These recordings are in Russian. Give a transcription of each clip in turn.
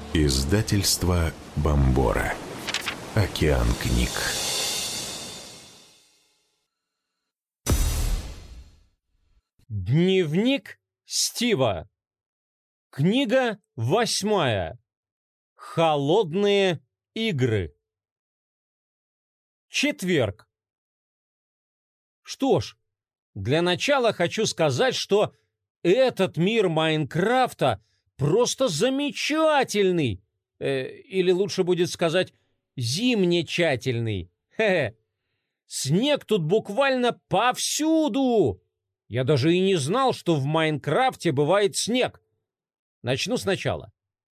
Издательство Бомбора. Океан книг. Дневник Стива. Книга 8. Холодные игры. Четверг. Что ж, для начала хочу сказать, что этот мир Майнкрафта просто замечательный. Или лучше будет сказать, зимнечательный. Хе-хе. Снег тут буквально повсюду. Я даже и не знал, что в Майнкрафте бывает снег. Начну сначала.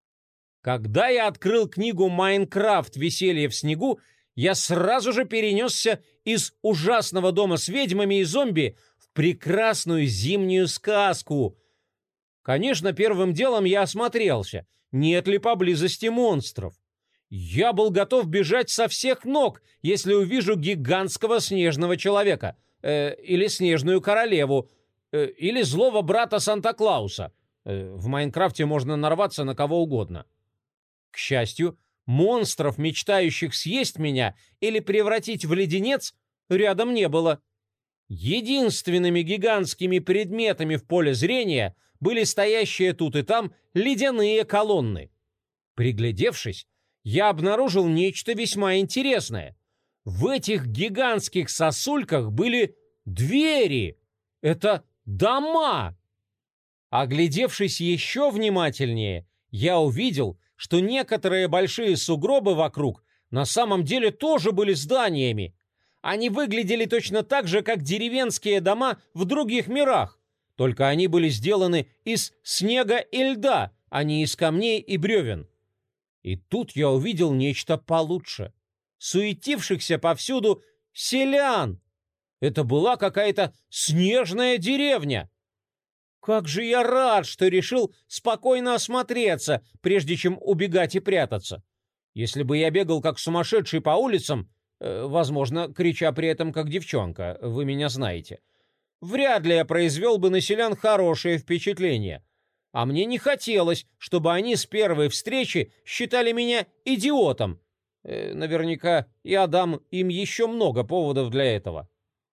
Когда я открыл книгу «Майнкрафт. Веселье в снегу», я сразу же перенесся из ужасного дома с ведьмами и зомби в прекрасную зимнюю сказку. Конечно, первым делом я осмотрелся, нет ли поблизости монстров. Я был готов бежать со всех ног, если увижу гигантского снежного человека, или снежную королеву, или злого брата Санта-Клауса. В Майнкрафте можно нарваться на кого угодно. К счастью, монстров, мечтающих съесть меня или превратить в леденец, рядом не было. Единственными гигантскими предметами в поле зрения были стоящие тут и там ледяные колонны. Приглядевшись, я обнаружил нечто весьма интересное. В этих гигантских сосульках были двери. Это дома. Оглядевшись еще внимательнее, я увидел, что некоторые большие сугробы вокруг на самом деле тоже были зданиями. Они выглядели точно так же, как деревенские дома в других мирах, только они были сделаны из снега и льда, а не из камней и бревен. И тут я увидел нечто получше. Суетившихся повсюду селян. Это была какая-то снежная деревня. Как же я рад, что решил спокойно осмотреться, прежде чем убегать и прятаться. Если бы я бегал как сумасшедший по улицам, возможно, крича при этом как девчонка, вы меня знаете, вряд ли я произвел бы на селян хорошее впечатление. А мне не хотелось, чтобы они с первой встречи считали меня идиотом. Наверняка я дам им еще много поводов для этого.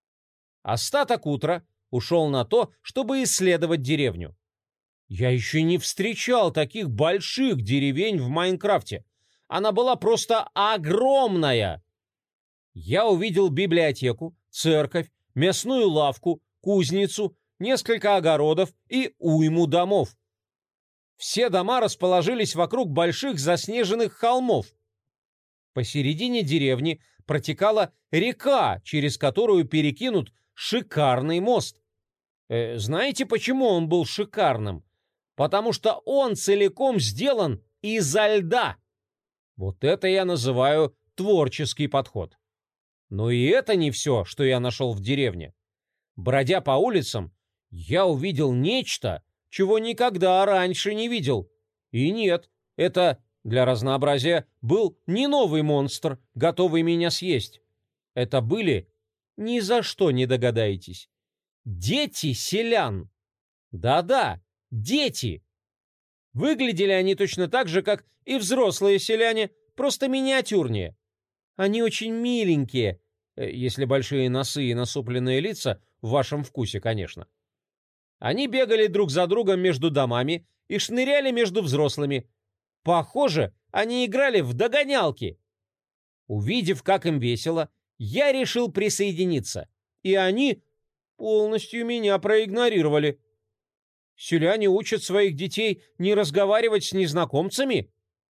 Остаток утра ушел на то, чтобы исследовать деревню. Я еще не встречал таких больших деревень в Майнкрафте. Она была просто огромная. Я увидел библиотеку, церковь, мясную лавку, кузницу, несколько огородов и уйму домов. Все дома расположились вокруг больших заснеженных холмов. Посередине деревни протекала река, через которую перекинут шикарный мост. Знаете, почему он был шикарным? Потому что он целиком сделан изо льда. Вот это я называю творческий подход. Но и это не все, что я нашел в деревне. Бродя по улицам, я увидел нечто, чего никогда раньше не видел. И нет, это, для разнообразия, был не новый монстр, готовый меня съесть. Это были, ни за что не догадаетесь, дети селян. Да-да, дети. Выглядели они точно так же, как и взрослые селяне, просто миниатюрнее. Они очень миленькие, если большие носы и насупленные лица в вашем вкусе, конечно. Они бегали друг за другом между домами и шныряли между взрослыми. Похоже, они играли в догонялки. Увидев, как им весело, я решил присоединиться, и они полностью меня проигнорировали. Селяне учат своих детей не разговаривать с незнакомцами?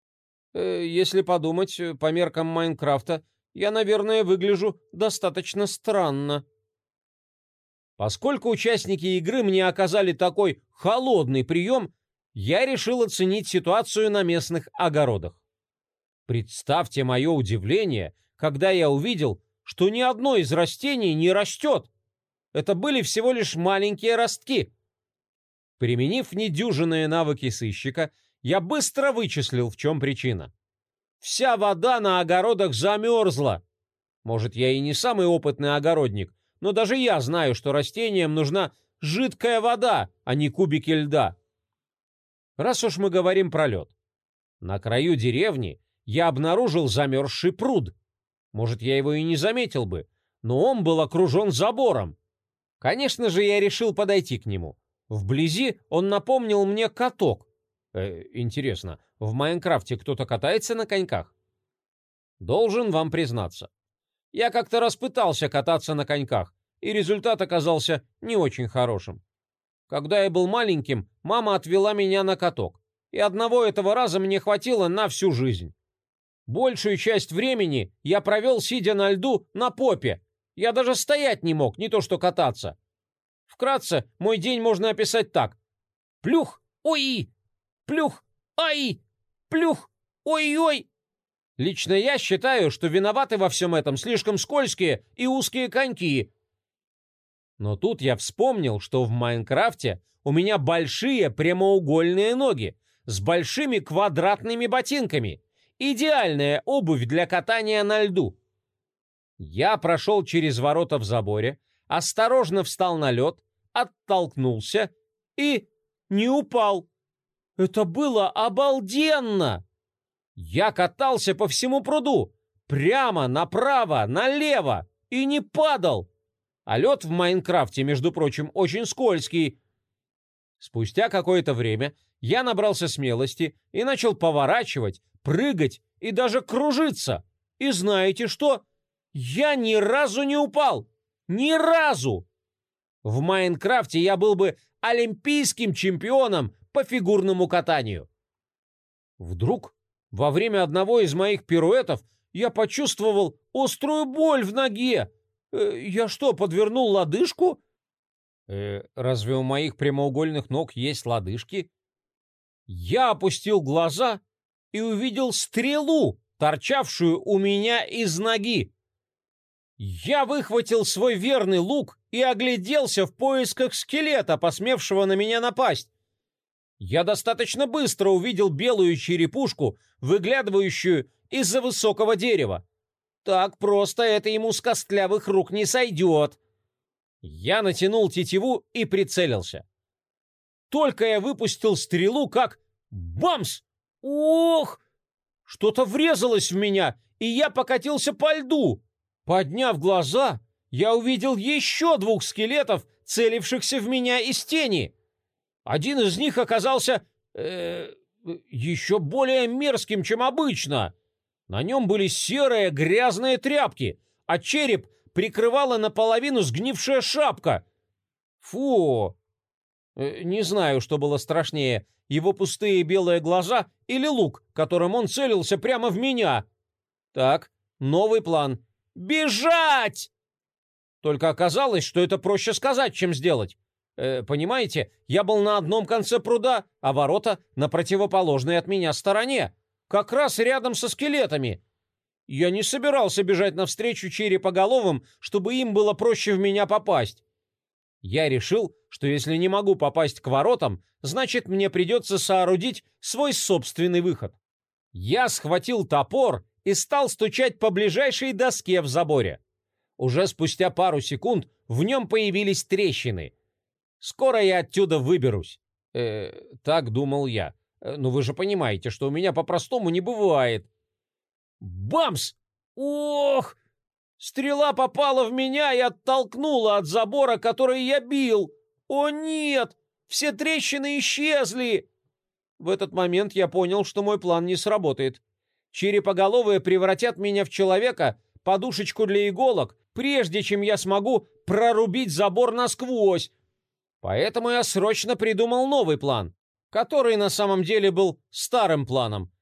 Если подумать, по меркам Майнкрафта, я, наверное, выгляжу достаточно странно. Поскольку участники игры мне оказали такой холодный прием, я решил оценить ситуацию на местных огородах. Представьте мое удивление, когда я увидел, что ни одно из растений не растет. Это были всего лишь маленькие ростки. Применив недюжинные навыки сыщика, я быстро вычислил, в чем причина. Вся вода на огородах замерзла. Может, я и не самый опытный огородник, но даже я знаю, что растениям нужна жидкая вода, а не кубики льда. Раз уж мы говорим про лед. На краю деревни я обнаружил замерзший пруд. Может, я его и не заметил бы, но он был окружен забором. Конечно же, я решил подойти к нему. Вблизи он напомнил мне каток. Интересно, в Майнкрафте кто-то катается на коньках? Должен вам признаться. Я как-то раз пытался кататься на коньках, и результат оказался не очень хорошим. Когда я был маленьким, мама отвела меня на каток, и одного этого раза мне хватило на всю жизнь. Большую часть времени я провел, сидя на льду, на попе. Я даже стоять не мог, не то что кататься. Вкратце, мой день можно описать так. Плюх, ой, плюх, ай, плюх, ой-ой. Лично я считаю, что виноваты во всем этом слишком скользкие и узкие коньки. Но тут я вспомнил, что в Майнкрафте у меня большие прямоугольные ноги с большими квадратными ботинками. Идеальная обувь для катания на льду. Я прошел через ворота в заборе, осторожно встал на лед, оттолкнулся и не упал. Это было обалденно! Я катался по всему пруду, прямо, направо, налево, и не падал. А лед в Майнкрафте, между прочим, очень скользкий. Спустя какое-то время я набрался смелости и начал поворачивать, прыгать и даже кружиться. И знаете что? Я ни разу не упал. Ни разу! В Майнкрафте я был бы олимпийским чемпионом по фигурному катанию. Вдруг, во время одного из моих пируэтов, я почувствовал острую боль в ноге. Я что, подвернул лодыжку? Разве у моих прямоугольных ног есть лодыжки? Я опустил глаза и увидел стрелу, торчавшую у меня из ноги. Я выхватил свой верный лук и огляделся в поисках скелета, посмевшего на меня напасть. Я достаточно быстро увидел белую черепушку, выглядывающую из-за высокого дерева. Так просто это ему с костлявых рук не сойдет. Я натянул тетиву и прицелился. Только я выпустил стрелу, как бамс! Ох! Что-то врезалось в меня, и я покатился по льду. Подняв глаза, я увидел еще 2 скелетов, целившихся в меня из тени. Один из них оказался еще более мерзким, чем обычно. На нем были серые грязные тряпки, а череп прикрывала наполовину сгнившая шапка. Фу! Не знаю, что было страшнее, его пустые белые глаза или лук, которым он целился прямо в меня. Так, новый план. Бежать! Только оказалось, что это проще сказать, чем сделать. Понимаете, я был на одном конце пруда, а ворота на противоположной от меня стороне, как раз рядом со скелетами. Я не собирался бежать навстречу черепоголовым, чтобы им было проще в меня попасть. Я решил, что если не могу попасть к воротам, значит, мне придется соорудить свой собственный выход. Я схватил топор и стал стучать по ближайшей доске в заборе. Уже спустя пару секунд в нем появились трещины. Скоро я отсюда выберусь. Так думал я. Но вы же понимаете, что у меня по-простому не бывает. Бамс! Ох! Стрела попала в меня и оттолкнула от забора, который я бил. О нет! Все трещины исчезли! В этот момент я понял, что мой план не сработает. Черепоголовые превратят меня в человека, подушечку для иголок, прежде чем я смогу прорубить забор насквозь. Поэтому я срочно придумал новый план, который на самом деле был старым планом.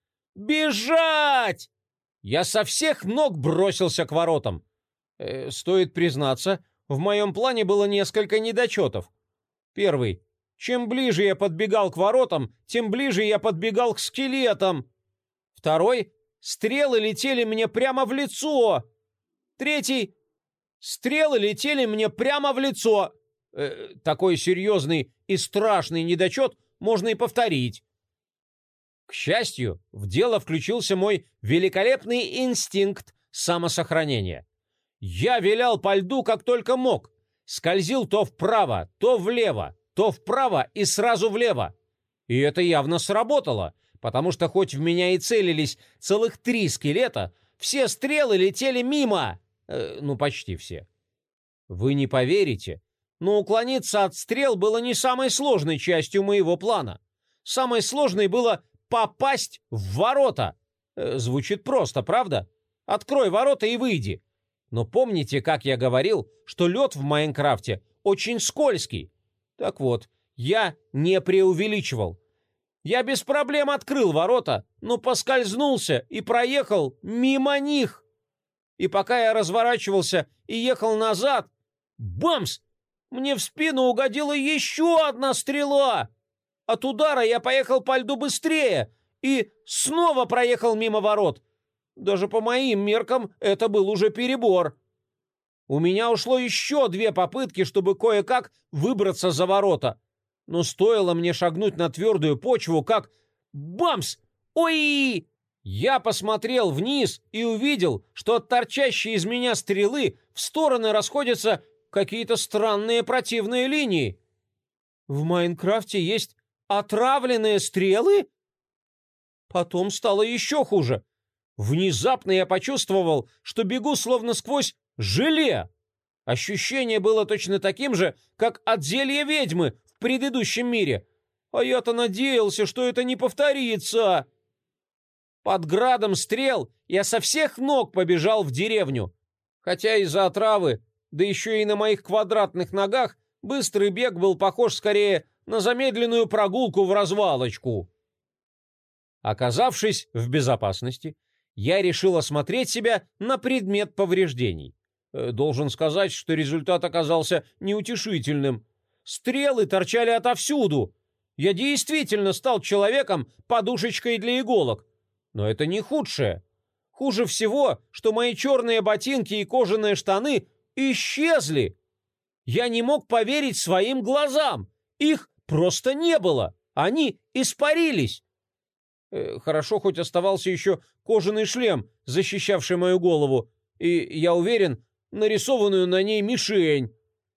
Бежать! Я со всех ног бросился к воротам. Стоит признаться, в моем плане было несколько недочетов. Первый. Чем ближе я подбегал к воротам, тем ближе я подбегал к скелетам. Второй. Стрелы летели мне прямо в лицо. Третий. Стрелы летели мне прямо в лицо. Такой серьезный и страшный недочет можно и повторить. К счастью, в дело включился мой великолепный инстинкт самосохранения. Я вилял по льду как только мог, скользил то вправо, то влево, то вправо и сразу влево. И это явно сработало, потому что хоть в меня и целились целых 3 скелета, все стрелы летели мимо. Ну, почти все. Вы не поверите, но уклониться от стрел было не самой сложной частью моего плана. Самой сложной было попасть в ворота. Звучит просто, правда? Открой ворота и выйди. Но помните, как я говорил, что лед в Майнкрафте очень скользкий? Так вот, я не преувеличивал. Я без проблем открыл ворота, но поскользнулся и проехал мимо них. И пока я разворачивался и ехал назад, бамс! Мне в спину угодила еще одна стрела. От удара я поехал по льду быстрее и снова проехал мимо ворот. Даже по моим меркам это был уже перебор. У меня ушло еще 2 попытки, чтобы кое-как выбраться за ворота. Но стоило мне шагнуть на твердую почву, как бамс! Ой! Я посмотрел вниз и увидел, что от торчащей из меня стрелы в стороны расходятся какие-то странные противные линии. В Майнкрафте есть отравленные стрелы? Потом стало еще хуже. Внезапно я почувствовал, что бегу словно сквозь желе. Ощущение было точно таким же, как от зелья ведьмы в предыдущем мире. А я-то надеялся, что это не повторится. Под градом стрел я со всех ног побежал в деревню. Хотя из-за отравы, да еще и на моих квадратных ногах, быстрый бег был похож скорее на замедленную прогулку в развалочку. Оказавшись в безопасности, я решил осмотреть себя на предмет повреждений. Должен сказать, что результат оказался неутешительным. Стрелы торчали отовсюду. Я действительно стал человеком-подушечкой для иголок. Но это не худшее. Хуже всего, что мои черные ботинки и кожаные штаны исчезли. Я не мог поверить своим глазам. Их просто не было. Они испарились. Хорошо, хоть оставался еще кожаный шлем, защищавший мою голову, и, я уверен, нарисованную на ней мишень.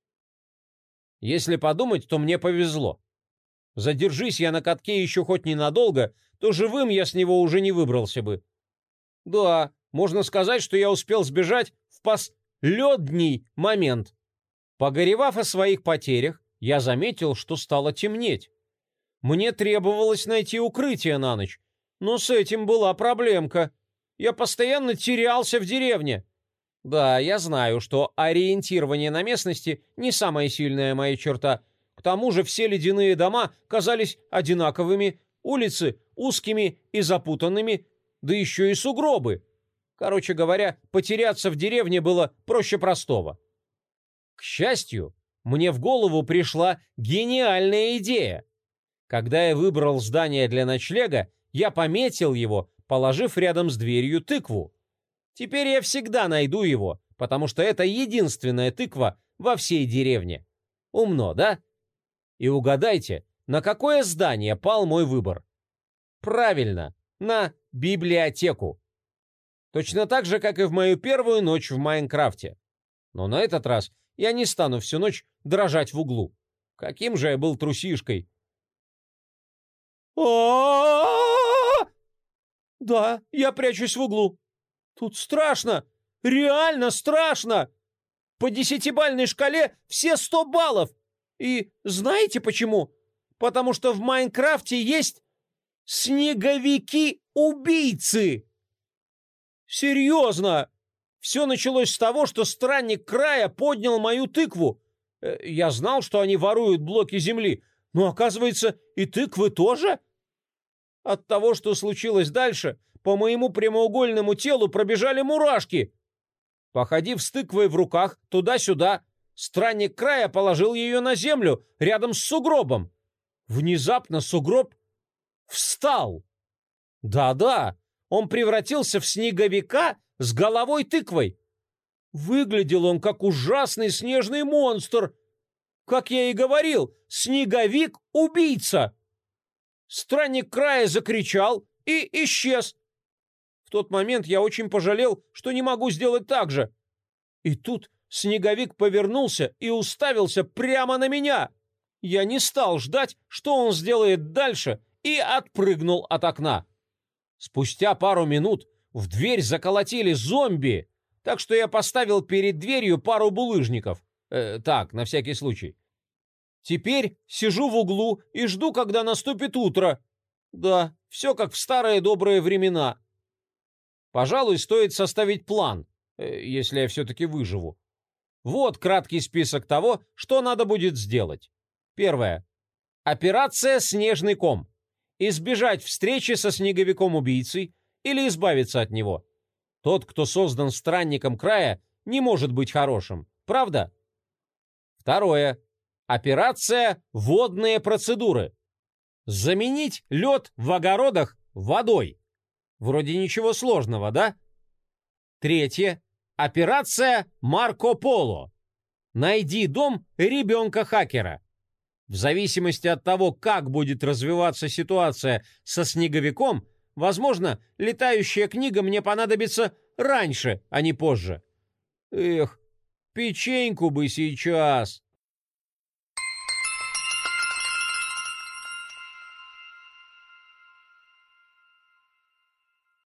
Если подумать, то мне повезло. Задержись я на катке еще хоть ненадолго, то живым я с него уже не выбрался бы. Да, можно сказать, что я успел сбежать в последний момент. Погоревав о своих потерях, я заметил, что стало темнеть. Мне требовалось найти укрытие на ночь, но с этим была проблемка. Я постоянно терялся в деревне. Да, я знаю, что ориентирование на местности не самая сильная моя черта. К тому же все ледяные дома казались одинаковыми, улицы узкими и запутанными, да еще и сугробы. Короче говоря, потеряться в деревне было проще простого. К счастью, мне в голову пришла гениальная идея. Когда я выбрал здание для ночлега, я пометил его, положив рядом с дверью тыкву. Теперь я всегда найду его, потому что это единственная тыква во всей деревне. Умно, да? И угадайте, на какое здание пал мой выбор? Правильно, на библиотеку. Точно так же, как и в мою первую ночь в Майнкрафте. Но на этот раз я не стану всю ночь дрожать в углу. Каким же я был трусишкой. Да, я прячусь в углу. Тут страшно, реально страшно. По 10-бальной шкале все 100 баллов. И знаете почему? Потому что в Майнкрафте есть снеговики-убийцы. Серьезно. Все началось с того, что странник края поднял мою тыкву. Я знал, что они воруют блоки земли, но, оказывается, и тыквы тоже. От того, что случилось дальше, по моему прямоугольному телу пробежали мурашки. Походив с тыквой в руках туда-сюда, странник края положил ее на землю рядом с сугробом. Внезапно сугроб встал. Да-да, он превратился в снеговика с головой тыквой. Выглядел он как ужасный снежный монстр. Как я и говорил, снеговик-убийца. Странник края закричал и исчез. В тот момент я очень пожалел, что не могу сделать так же. И тут снеговик повернулся и уставился прямо на меня. Я не стал ждать, что он сделает дальше, и отпрыгнул от окна. Спустя пару минут в дверь заколотили зомби, так что я поставил перед дверью пару булыжников. Так, на всякий случай. Теперь сижу в углу и жду, когда наступит утро. Да, все как в старые добрые времена. Пожалуй, стоит составить план, если я все-таки выживу. Вот краткий список того, что надо будет сделать. Первое. Операция «Снежный ком». Избежать встречи со снеговиком-убийцей или избавиться от него. Тот, кто создан странником края, не может быть хорошим, правда? Второе. Операция «Водные процедуры». Заменить лед в огородах водой. Вроде ничего сложного, да? Третье. Операция «Марко Поло». Найди дом ребенка-хакера. В зависимости от того, как будет развиваться ситуация со снеговиком, возможно, летающая книга мне понадобится раньше, а не позже. Эх, печеньку бы сейчас.